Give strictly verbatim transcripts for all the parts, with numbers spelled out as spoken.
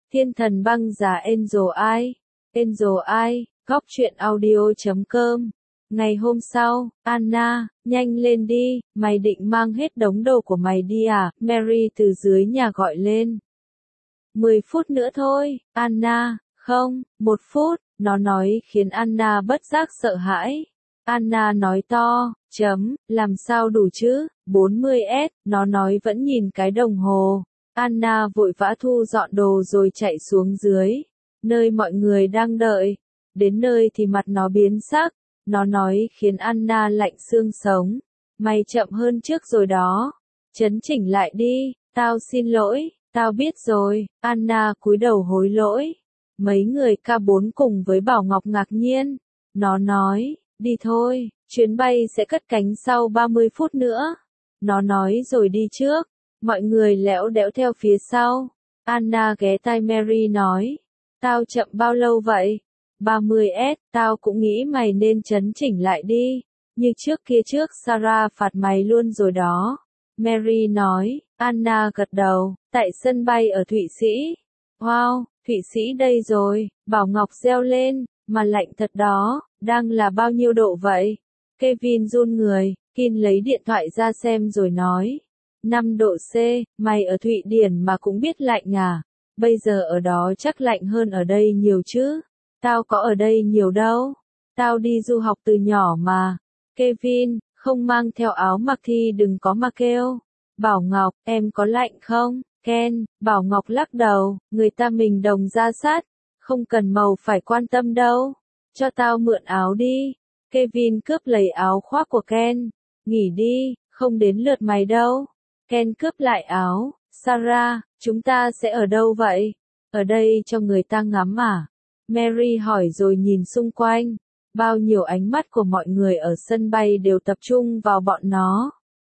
Thiên thần băng giá Angel Eye. Angel Eye, góc truyện audio chấm com. Ngày hôm sau, Anna, nhanh lên đi, mày định mang hết đống đồ của mày đi à? Mary từ dưới nhà gọi lên. Mười phút nữa thôi, Anna, không, một phút, nó nói khiến Anna bất giác sợ hãi. Anna nói to, chấm, làm sao đủ chứ, bốn mươi S, nó nói vẫn nhìn cái đồng hồ. Anna vội vã thu dọn đồ rồi chạy xuống dưới, nơi mọi người đang đợi. Đến nơi thì mặt nó biến sắc, nó nói khiến Anna lạnh xương sống. Mày chậm hơn trước rồi đó, chấn chỉnh lại đi, tao xin lỗi, tao biết rồi. Anna cúi đầu hối lỗi. Mấy người K bốn cùng với Bảo Ngọc ngạc nhiên. Nó nói, đi thôi, chuyến bay sẽ cất cánh sau ba mươi phút nữa. Nó nói rồi đi trước. Mọi người lẽo đẽo theo phía sau. Anna ghé tai Mary nói, tao chậm bao lâu vậy? ba mươi S, tao cũng nghĩ mày nên chấn chỉnh lại đi. Như trước kia trước Sarah phạt mày luôn rồi đó. Mary nói. Anna gật đầu. Tại sân bay ở Thụy Sĩ. Wow, Thụy Sĩ đây rồi. Bảo Ngọc reo lên. Mà lạnh thật đó. Đang là bao nhiêu độ vậy? Kevin run người. Kin lấy điện thoại ra xem rồi nói. năm độ C, mày ở Thụy Điển mà cũng biết lạnh à? Bây giờ ở đó chắc lạnh hơn ở đây nhiều chứ? Tao có ở đây nhiều đâu. Tao đi du học từ nhỏ mà. Kevin, không mang theo áo mặc thì đừng có mà kêu. Bảo Ngọc, em có lạnh không? Ken, Bảo Ngọc lắc đầu, người ta mình đồng ra sát. Không cần màu phải quan tâm đâu. Cho tao mượn áo đi. Kevin cướp lấy áo khoác của Ken. Nghỉ đi, không đến lượt mày đâu. Ken cướp lại áo. Sarah, chúng ta sẽ ở đâu vậy? Ở đây cho người ta ngắm à? Mary hỏi rồi nhìn xung quanh. Bao nhiêu ánh mắt của mọi người ở sân bay đều tập trung vào bọn nó.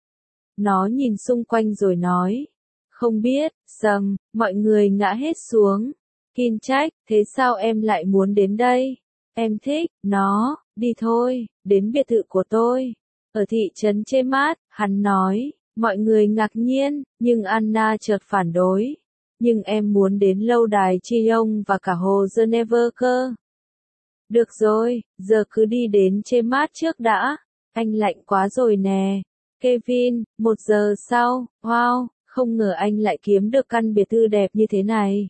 Nó nhìn xung quanh rồi nói. Không biết, Sầm, mọi người ngã hết xuống. Kin trách, thế sao em lại muốn đến đây? Em thích, nó, đi thôi, đến biệt thự của tôi. Ở thị trấn Chê Mát, hắn nói. Mọi người ngạc nhiên, nhưng Anna chợt phản đối. Nhưng em muốn đến lâu đài Chillon và cả hồ Geneva cơ. Được rồi, giờ cứ đi đến Chê Mát trước đã. Anh lạnh quá rồi nè. Kevin, một giờ sau, wow, không ngờ anh lại kiếm được căn biệt thự đẹp như thế này.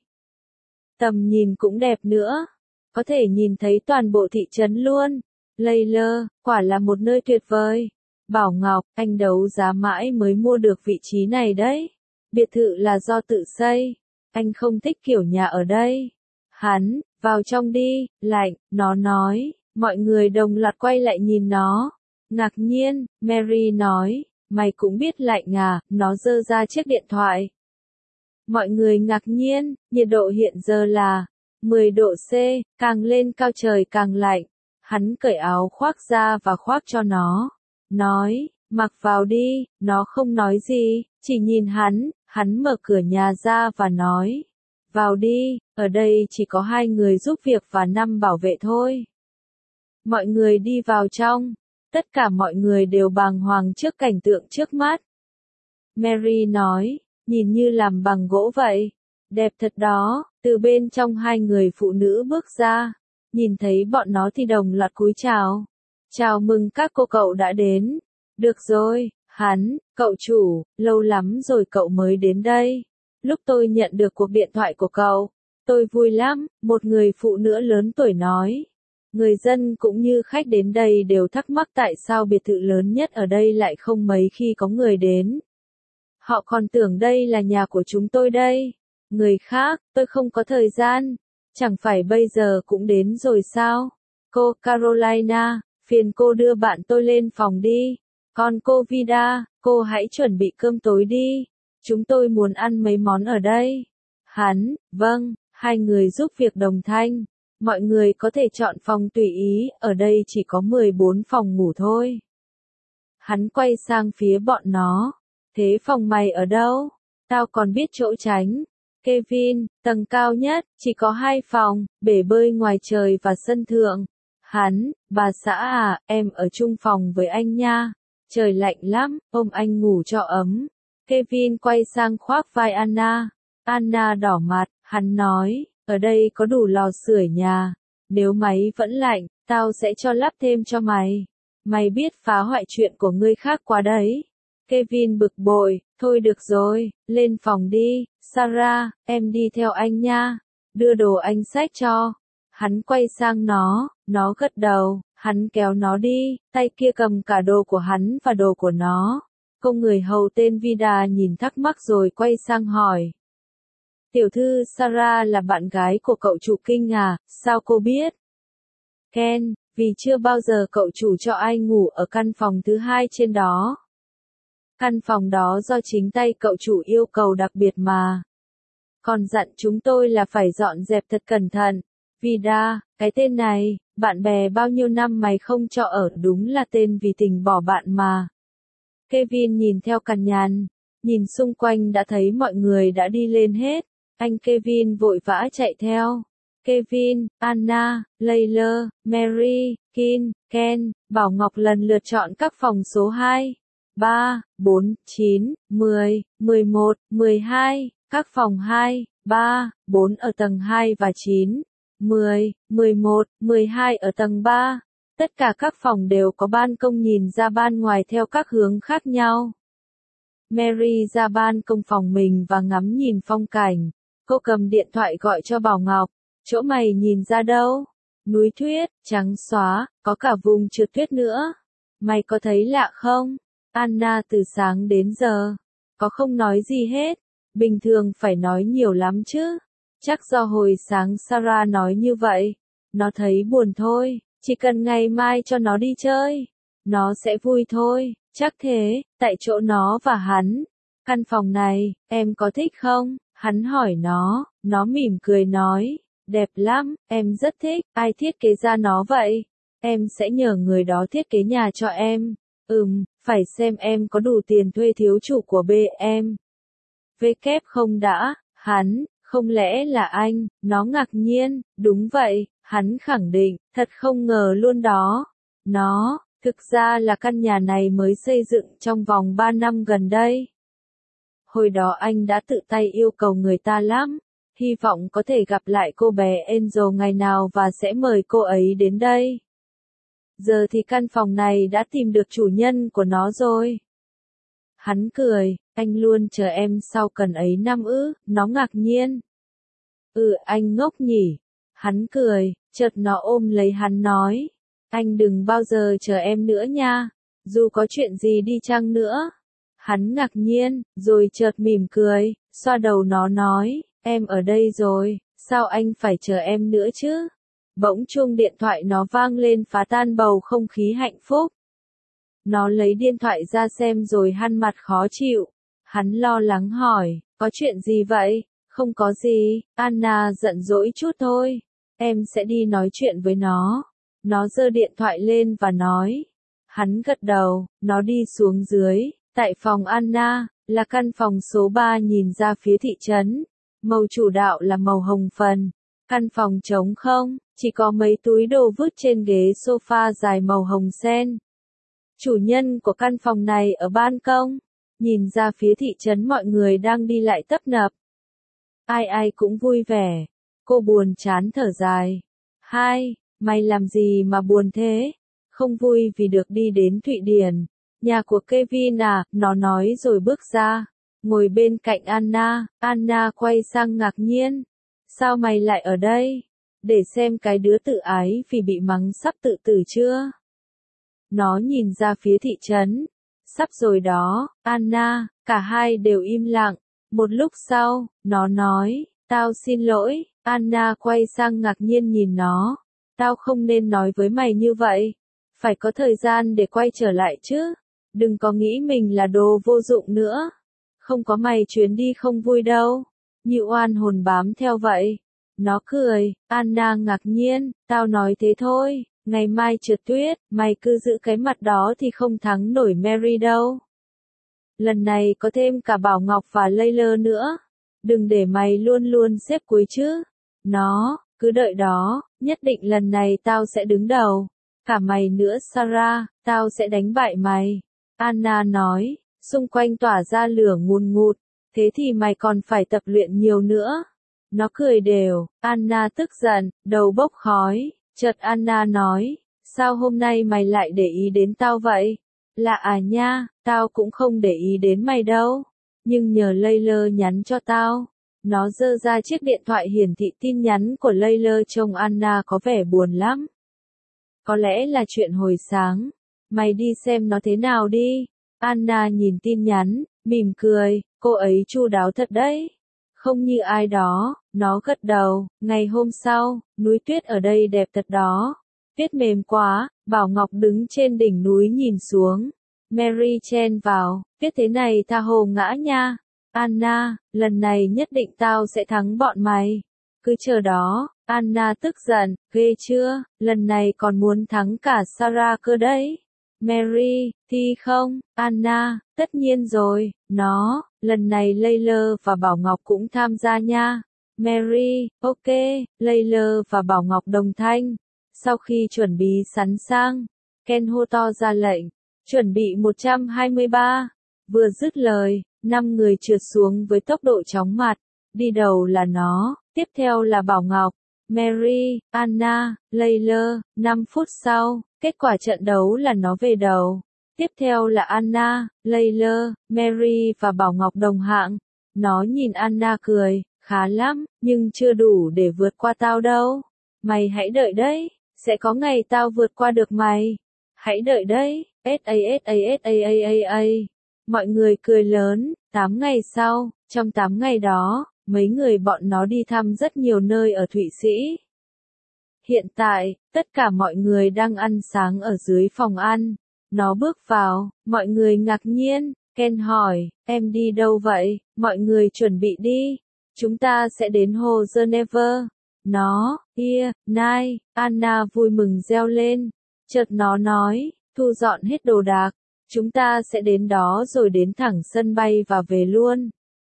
Tầm nhìn cũng đẹp nữa. Có thể nhìn thấy toàn bộ thị trấn luôn. Layla, quả là một nơi tuyệt vời. Bảo Ngọc, anh đấu giá mãi mới mua được vị trí này đấy. Biệt thự là do tự xây. Anh không thích kiểu nhà ở đây. Hắn, vào trong đi, lạnh, nó nói. Mọi người đồng loạt quay lại nhìn nó. Ngạc nhiên, Mary nói. Mày cũng biết lạnh à, nó giơ ra chiếc điện thoại. Mọi người ngạc nhiên, nhiệt độ hiện giờ là mười độ C, càng lên cao trời càng lạnh. Hắn cởi áo khoác ra và khoác cho nó. Nói, mặc vào đi, nó không nói gì, chỉ nhìn hắn, hắn mở cửa nhà ra và nói, vào đi, ở đây chỉ có hai người giúp việc và năm bảo vệ thôi. Mọi người đi vào trong, tất cả mọi người đều bàng hoàng trước cảnh tượng trước mắt. Mary nói, nhìn như làm bằng gỗ vậy, đẹp thật đó, từ bên trong hai người phụ nữ bước ra, nhìn thấy bọn nó thì đồng loạt cúi chào. Chào mừng các cô cậu đã đến. Được rồi, hắn, cậu chủ, lâu lắm rồi cậu mới đến đây. Lúc tôi nhận được cuộc điện thoại của cậu, tôi vui lắm, một người phụ nữ lớn tuổi nói. Người dân cũng như khách đến đây đều thắc mắc tại sao biệt thự lớn nhất ở đây lại không mấy khi có người đến. Họ còn tưởng đây là nhà của chúng tôi đây. Người khác, tôi không có thời gian. Chẳng phải bây giờ cũng đến rồi sao? Cô Carolina, phiền cô đưa bạn tôi lên phòng đi. Còn cô Vida, cô hãy chuẩn bị cơm tối đi. Chúng tôi muốn ăn mấy món ở đây. Hắn, vâng, hai người giúp việc đồng thanh. Mọi người có thể chọn phòng tùy ý, ở đây chỉ có mười bốn phòng ngủ thôi. Hắn quay sang phía bọn nó. Thế phòng mày ở đâu? Tao còn biết chỗ tránh. Kevin, tầng cao nhất, chỉ có hai phòng, bể bơi ngoài trời và sân thượng. Hắn, bà xã à, em ở chung phòng với anh nha. Trời lạnh lắm, ôm anh ngủ cho ấm. Kevin quay sang khoác vai Anna. Anna đỏ mặt, Hắn nói, ở đây có đủ lò sưởi nhà. Nếu máy vẫn lạnh, tao sẽ cho lắp thêm cho mày. Mày biết phá hoại chuyện của người khác quá đấy. Kevin bực bội, thôi được rồi, lên phòng đi, Sarah, em đi theo anh nha. Đưa đồ anh xách cho. Hắn quay sang nó, nó gật đầu, hắn kéo nó đi, tay kia cầm cả đồ của hắn và đồ của nó. Cô người hầu tên Vida nhìn thắc mắc rồi quay sang hỏi. Tiểu thư Sarah là bạn gái của cậu chủ Kinh à, sao cô biết? Ken, vì chưa bao giờ cậu chủ cho ai ngủ ở căn phòng thứ hai trên đó. Căn phòng đó do chính tay cậu chủ yêu cầu đặc biệt mà. Còn dặn chúng tôi là phải dọn dẹp thật cẩn thận. Vida, cái tên này, bạn bè bao nhiêu năm mày không cho ở đúng là tên vì tình bỏ bạn mà. Kevin nhìn theo cằn nhằn, nhìn xung quanh đã thấy mọi người đã đi lên hết. Anh Kevin vội vã chạy theo. Kevin, Anna, Layla, Mary, Kin, Ken, Bảo Ngọc lần lượt chọn các phòng số hai, ba, bốn, chín, mười, mười một, mười hai, các phòng hai, ba, bốn ở tầng hai và chín, mười, mười một, mười hai ở tầng ba. Tất cả các phòng đều có ban công nhìn ra ban ngoài theo các hướng khác nhau. Mary ra ban công phòng mình và ngắm nhìn phong cảnh. Cô cầm điện thoại gọi cho Bảo Ngọc. Chỗ mày nhìn ra đâu? Núi tuyết, trắng xóa, có cả vùng trượt tuyết nữa. Mày có thấy lạ không? Anna từ sáng đến giờ. Có không nói gì hết. Bình thường phải nói nhiều lắm chứ. Chắc do hồi sáng Sarah nói như vậy. Nó thấy buồn thôi. Chỉ cần ngày mai cho nó đi chơi. Nó sẽ vui thôi. Chắc thế, tại chỗ nó và hắn. Căn phòng này, em có thích không? Hắn hỏi nó. Nó mỉm cười nói. Đẹp lắm, em rất thích. Ai thiết kế ra nó vậy? Em sẽ nhờ người đó thiết kế nhà cho em. Ừm, phải xem em có đủ tiền thuê thiếu chủ của bê em. Vê kép không đã, hắn, không lẽ là anh? Nó ngạc nhiên, đúng vậy, hắn khẳng định, thật không ngờ luôn đó. Nó, thực ra là căn nhà này mới xây dựng trong vòng ba năm gần đây. Hồi đó anh đã tự tay yêu cầu người ta lắm. Hy vọng có thể gặp lại cô bé Angel ngày nào và sẽ mời cô ấy đến đây. Giờ thì căn phòng này đã tìm được chủ nhân của nó rồi. Hắn cười, anh luôn chờ em sau cần ấy năm ư, nó ngạc nhiên. Ừ anh ngốc nhỉ. Hắn cười, chợt nó ôm lấy hắn nói. Anh đừng bao giờ chờ em nữa nha, dù có chuyện gì đi chăng nữa. Hắn ngạc nhiên, rồi chợt mỉm cười, xoa đầu nó nói. Em ở đây rồi, sao anh phải chờ em nữa chứ? Bỗng chuông điện thoại nó vang lên phá tan bầu không khí hạnh phúc. Nó lấy điện thoại ra xem rồi hằn mặt khó chịu. Hắn lo lắng hỏi, có chuyện gì vậy? Không có gì, Anna giận dỗi chút thôi. Em sẽ đi nói chuyện với nó. Nó giơ điện thoại lên và nói. Hắn gật đầu, nó đi xuống dưới, tại phòng Anna, là căn phòng số ba nhìn ra phía thị trấn. Màu chủ đạo là màu hồng phấn. Căn phòng trống không, chỉ có mấy túi đồ vứt trên ghế sofa dài màu hồng sen. Chủ nhân của căn phòng này ở ban công, nhìn ra phía thị trấn mọi người đang đi lại tấp nập. Ai ai cũng vui vẻ. Cô buồn chán thở dài. Hai, mày làm gì mà buồn thế? Không vui vì được đi đến Thụy Điển. Nhà của Kevin à, nó nói rồi bước ra. Ngồi bên cạnh Anna, Anna quay sang ngạc nhiên. Sao mày lại ở đây? Để xem cái đứa tự ái vì bị mắng sắp tự tử chưa? Nó nhìn ra phía thị trấn. Sắp rồi đó, Anna, cả hai đều im lặng. Một lúc sau, nó nói, tao xin lỗi, Anna quay sang ngạc nhiên nhìn nó. Tao không nên nói với mày như vậy. Phải có thời gian để quay trở lại chứ. Đừng có nghĩ mình là đồ vô dụng nữa. Không có mày chuyến đi không vui đâu. Như oan hồn bám theo vậy. Nó cười, Anna ngạc nhiên, tao nói thế thôi, ngày mai trượt tuyết, mày cứ giữ cái mặt đó thì không thắng nổi Mary đâu. Lần này có thêm cả Bảo Ngọc và Layla nữa. Đừng để mày luôn luôn xếp cuối chứ. Nó, cứ đợi đó, nhất định lần này tao sẽ đứng đầu. Cả mày nữa Sarah, tao sẽ đánh bại mày. Anna nói, xung quanh tỏa ra lửa ngùn ngụt. Thế thì mày còn phải tập luyện nhiều nữa. Nó cười đều, Anna tức giận, đầu bốc khói, chợt Anna nói, sao hôm nay mày lại để ý đến tao vậy? Lạ à nha, tao cũng không để ý đến mày đâu, nhưng nhờ Layla nhắn cho tao. Nó giơ ra chiếc điện thoại hiển thị tin nhắn của Layla, trông Anna có vẻ buồn lắm. Có lẽ là chuyện hồi sáng, mày đi xem nó thế nào đi. Anna nhìn tin nhắn, mỉm cười, cô ấy chu đáo thật đấy. Không như ai đó, nó gật đầu, ngày hôm sau, núi tuyết ở đây đẹp thật đó. Tuyết mềm quá, Bảo Ngọc đứng trên đỉnh núi nhìn xuống. Mary chen vào, tuyết thế này tha hồ ngã nha. Anna, lần này nhất định tao sẽ thắng bọn mày. Cứ chờ đó, Anna tức giận, ghê chưa, lần này còn muốn thắng cả Sarah cơ đấy. Mary, thì không, Anna, tất nhiên rồi, nó, lần này Layla và Bảo Ngọc cũng tham gia nha. Mary, ok, Layla và Bảo Ngọc đồng thanh. Sau khi chuẩn bị sẵn sàng, Ken hô to ra lệnh, chuẩn bị một trăm hai mươi ba. Vừa dứt lời, năm người trượt xuống với tốc độ chóng mặt. Đi đầu là nó, tiếp theo là Bảo Ngọc, Mary, Anna, Layla. năm phút sau, kết quả trận đấu là nó về đầu. Tiếp theo là Anna, Layla, Mary và Bảo Ngọc đồng hạng. Nó nhìn Anna cười, khá lắm, nhưng chưa đủ để vượt qua tao đâu. Mày hãy đợi đấy, sẽ có ngày tao vượt qua được mày. Hãy đợi đấy, ét a ét a ét a ét a a. Mọi người cười lớn. Tám ngày sau, trong tám ngày đó, mấy người bọn nó đi thăm rất nhiều nơi ở Thụy Sĩ. Hiện tại, tất cả mọi người đang ăn sáng ở dưới phòng ăn. Nó bước vào, mọi người ngạc nhiên. Ken hỏi, em đi đâu vậy? Mọi người chuẩn bị đi. Chúng ta sẽ đến hồ Geneva. Nó, yeah, nai, Anna vui mừng reo lên. Chợt nó nói, thu dọn hết đồ đạc. Chúng ta sẽ đến đó rồi đến thẳng sân bay và về luôn.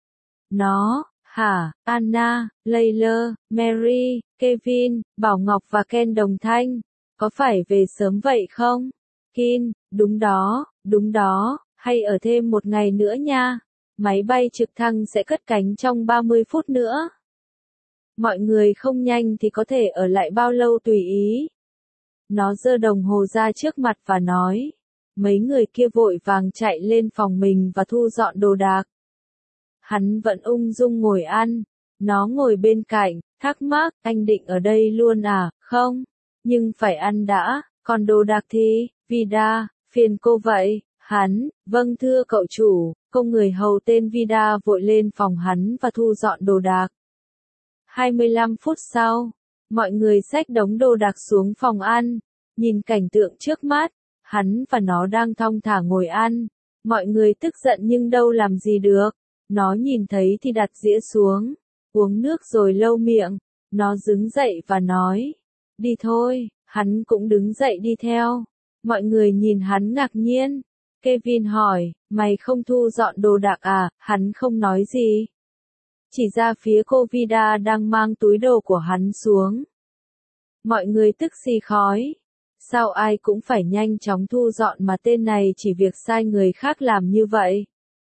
Nó, hả, Anna, Layla, Mary, Kevin, Bảo Ngọc và Ken đồng thanh. Có phải về sớm vậy không? Kin, đúng đó, đúng đó, hay ở thêm một ngày nữa nha. Máy bay trực thăng sẽ cất cánh trong ba mươi phút nữa. Mọi người không nhanh thì có thể ở lại bao lâu tùy ý. Nó giơ đồng hồ ra trước mặt và nói. Mấy người kia vội vàng chạy lên phòng mình và thu dọn đồ đạc. Hắn vẫn ung dung ngồi ăn. Nó ngồi bên cạnh, thắc mắc, anh định ở đây luôn à, không? Nhưng phải ăn đã, còn đồ đạc thì, Vida, phiền cô vậy. Hắn, vâng thưa cậu chủ, công người hầu tên Vida vội lên phòng hắn và thu dọn đồ đạc. hai mươi lăm phút sau, mọi người xách đống đồ đạc xuống phòng ăn, nhìn cảnh tượng trước mắt, hắn và nó đang thong thả ngồi ăn. Mọi người tức giận nhưng đâu làm gì được. Nó nhìn thấy thì đặt dĩa xuống, uống nước rồi lau miệng. Nó đứng dậy và nói, đi thôi, hắn cũng đứng dậy đi theo. Mọi người nhìn hắn ngạc nhiên. Kevin hỏi, mày không thu dọn đồ đạc à? Hắn không nói gì. Chỉ ra phía cô Vida đang mang túi đồ của hắn xuống. Mọi người tức xì khói. Sao ai cũng phải nhanh chóng thu dọn mà tên này chỉ việc sai người khác làm như vậy?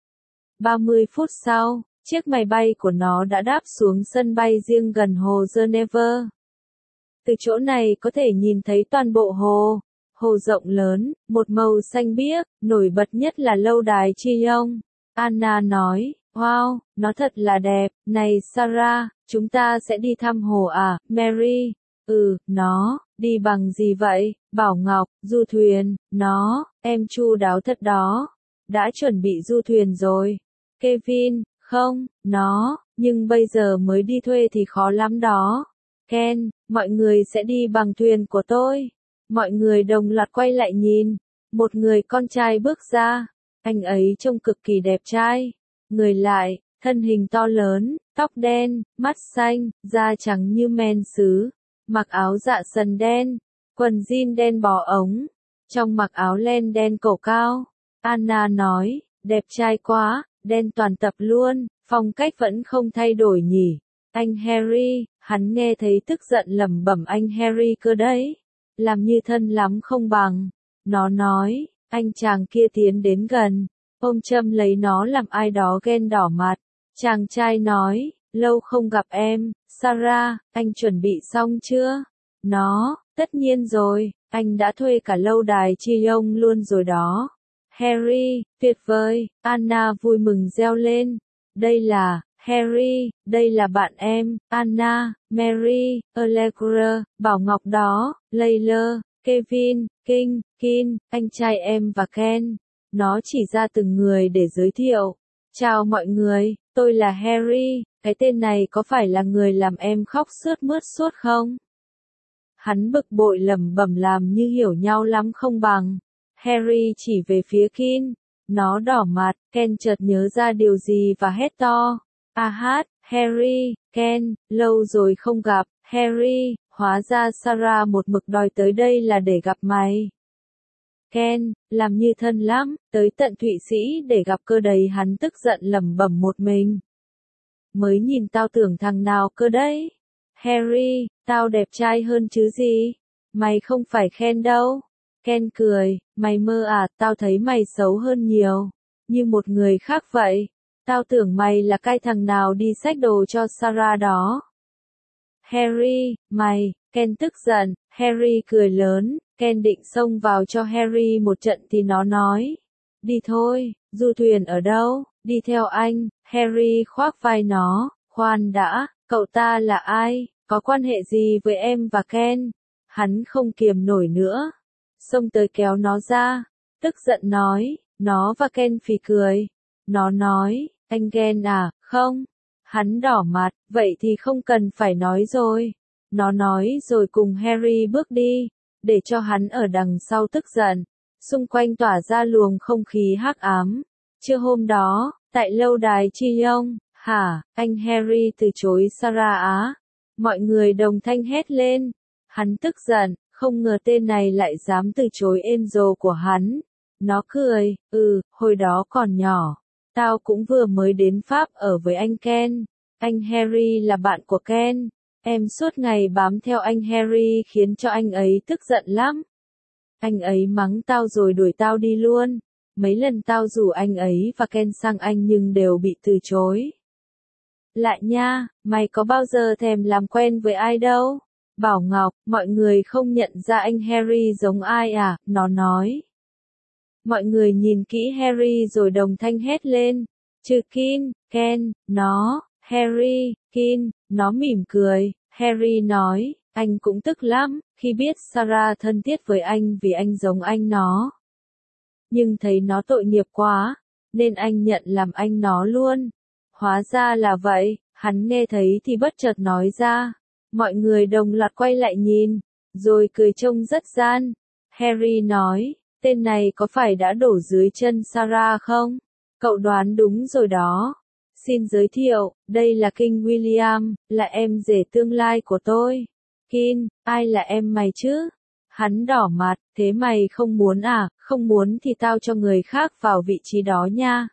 ba mươi phút sau, chiếc máy bay của nó đã đáp xuống sân bay riêng gần hồ Geneva. Từ chỗ này có thể nhìn thấy toàn bộ hồ. Hồ rộng lớn, một màu xanh biếc, nổi bật nhất là lâu đài Chillon. Anna nói, wow, nó thật là đẹp. Này Sarah, chúng ta sẽ đi thăm hồ à? Mary, ừ, nó, đi bằng gì vậy? Bảo Ngọc, du thuyền. Nó, em chu đáo thật đó. Đã chuẩn bị du thuyền rồi. Kevin, không, nó, nhưng bây giờ mới đi thuê thì khó lắm đó. Ken, mọi người sẽ đi bằng thuyền của tôi. Mọi người đồng loạt quay lại nhìn. Một người con trai bước ra. Anh ấy trông cực kỳ đẹp trai. Người lại, thân hình to lớn, tóc đen, mắt xanh, da trắng như men sứ. Mặc áo dạ sần đen, quần jean đen bó ống. Trong mặc áo len đen cổ cao. Anna nói, đẹp trai quá, đen toàn tập luôn, phong cách vẫn không thay đổi nhỉ. Anh Harry, hắn nghe thấy tức giận lẩm bẩm anh Harry cơ đấy. Làm như thân lắm không bằng. Nó nói, anh chàng kia tiến đến gần, ôm châm lấy nó làm ai đó ghen đỏ mặt. Chàng trai nói, lâu không gặp em, Sarah, anh chuẩn bị xong chưa? Nó, tất nhiên rồi, anh đã thuê cả lâu đài chi ông luôn rồi đó. Harry, tuyệt vời, Anna vui mừng reo lên. Đây là, Harry, đây là bạn em, Anna, Mary, Allegra, Bảo Ngọc đó, Layla, Kevin, King, Kin, anh trai em và Ken. Nó chỉ ra từng người để giới thiệu. Chào mọi người, tôi là Harry, cái tên này có phải là người làm em khóc sướt mướt suốt không? Hắn bực bội lẩm bẩm làm như hiểu nhau lắm không bằng. Harry chỉ về phía Kin. Nó đỏ mặt, Ken chợt nhớ ra điều gì và hét to. A hát, Harry, Ken, lâu rồi không gặp, Harry, hóa ra Sarah một mực đòi tới đây là để gặp mày. Ken, làm như thân lắm, tới tận Thụy Sĩ để gặp cơ đấy, hắn tức giận lẩm bẩm một mình. Mới nhìn tao tưởng thằng nào cơ đấy. Harry, tao đẹp trai hơn chứ gì. Mày không phải Ken đâu. Ken cười, mày mơ à, tao thấy mày xấu hơn nhiều. Như một người khác vậy. Tao tưởng mày là cái thằng nào đi xách đồ cho Sarah đó. Harry, mày, Ken tức giận, Harry cười lớn, Ken định xông vào cho Harry một trận thì nó nói. Đi thôi, du thuyền ở đâu, đi theo anh, Harry khoác vai nó, khoan đã, cậu ta là ai, có quan hệ gì với em và Ken? Hắn không kiềm nổi nữa. Xông tới kéo nó ra, tức giận nói, nó và Ken phì cười. Nó nói, anh Ken à, không. Hắn đỏ mặt, vậy thì không cần phải nói rồi. Nó nói rồi cùng Harry bước đi, để cho hắn ở đằng sau tức giận. Xung quanh tỏa ra luồng không khí hắc ám. Trưa hôm đó, tại lâu đài Chi Yong, hả, anh Harry từ chối Sarah á. Mọi người đồng thanh hét lên. Hắn tức giận, không ngờ tên này lại dám từ chối Angel của hắn. Nó cười, ừ, hồi đó còn nhỏ. Tao cũng vừa mới đến Pháp ở với anh Ken. Anh Harry là bạn của Ken. Em suốt ngày bám theo anh Harry khiến cho anh ấy tức giận lắm. Anh ấy mắng tao rồi đuổi tao đi luôn. Mấy lần tao rủ anh ấy và Ken sang anh nhưng đều bị từ chối. Lại nha, mày có bao giờ thèm làm quen với ai đâu? Bảo Ngọc, mọi người không nhận ra anh Harry giống ai à? Nó nói. Mọi người nhìn kỹ Harry rồi đồng thanh hét lên. Trừ Kin, Ken, nó, Harry, Kin, nó mỉm cười. Harry nói, anh cũng tức lắm, khi biết Sarah thân thiết với anh vì anh giống anh nó. Nhưng thấy nó tội nghiệp quá, nên anh nhận làm anh nó luôn. Hóa ra là vậy, hắn nghe thấy thì bất chợt nói ra. Mọi người đồng loạt quay lại nhìn, rồi cười trông rất gian. Harry nói, tên này có phải đã đổ dưới chân Sarah không? Cậu đoán đúng rồi đó. Xin giới thiệu, đây là King William, là em rể tương lai của tôi. Kin, ai là em mày chứ? Hắn đỏ mặt, thế mày không muốn à, không muốn thì tao cho người khác vào vị trí đó nha.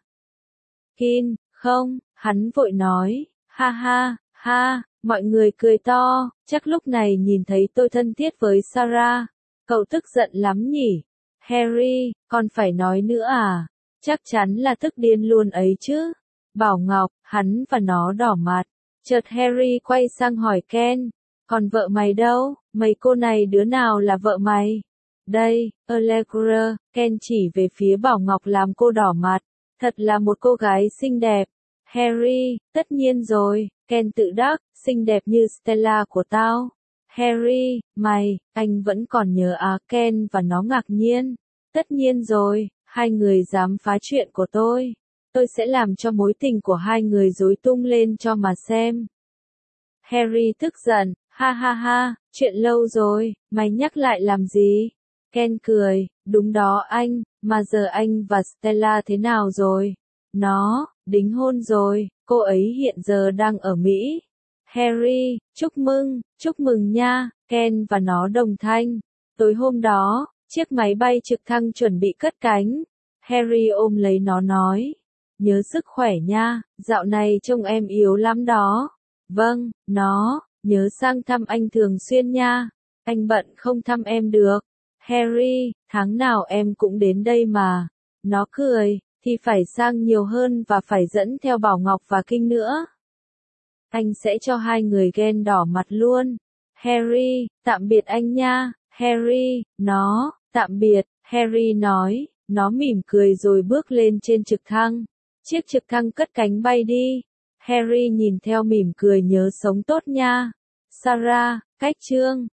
Kin, không, hắn vội nói, ha ha, ha, mọi người cười to, chắc lúc này nhìn thấy tôi thân thiết với Sarah. Cậu tức giận lắm nhỉ? Harry, còn phải nói nữa à? Chắc chắn là tức điên luôn ấy chứ. Bảo Ngọc, hắn và nó đỏ mặt. Chợt Harry quay sang hỏi Ken, còn vợ mày đâu? Mấy cô này đứa nào là vợ mày? Đây, Allegra, Ken chỉ về phía Bảo Ngọc làm cô đỏ mặt. Thật là một cô gái xinh đẹp. Harry, tất nhiên rồi, Ken tự đắc, xinh đẹp như Stella của tao. Harry, mày, anh vẫn còn nhớ à? Ken và nó ngạc nhiên. Tất nhiên rồi, hai người dám phá chuyện của tôi. Tôi sẽ làm cho mối tình của hai người rối tung lên cho mà xem. Harry tức giận, ha ha ha, chuyện lâu rồi, mày nhắc lại làm gì? Ken cười, đúng đó anh, mà giờ anh và Stella thế nào rồi? Nó, đính hôn rồi, cô ấy hiện giờ đang ở Mỹ. Harry, chúc mừng, chúc mừng nha, Ken và nó đồng thanh. Tối hôm đó, chiếc máy bay trực thăng chuẩn bị cất cánh. Harry ôm lấy nó nói. Nhớ sức khỏe nha, dạo này trông em yếu lắm đó. Vâng, nó, nhớ sang thăm anh thường xuyên nha. Anh bận không thăm em được. Harry, tháng nào em cũng đến đây mà. Nó cười, thì phải sang nhiều hơn và phải dẫn theo Bảo Ngọc và Kinh nữa. Anh sẽ cho hai người ghen đỏ mặt luôn. Harry, tạm biệt anh nha. Harry, nó, tạm biệt, Harry nói, nó mỉm cười rồi bước lên trên trực thăng. Chiếc trực thăng cất cánh bay đi. Harry nhìn theo mỉm cười nhớ sống tốt nha. Sarah, cách chương.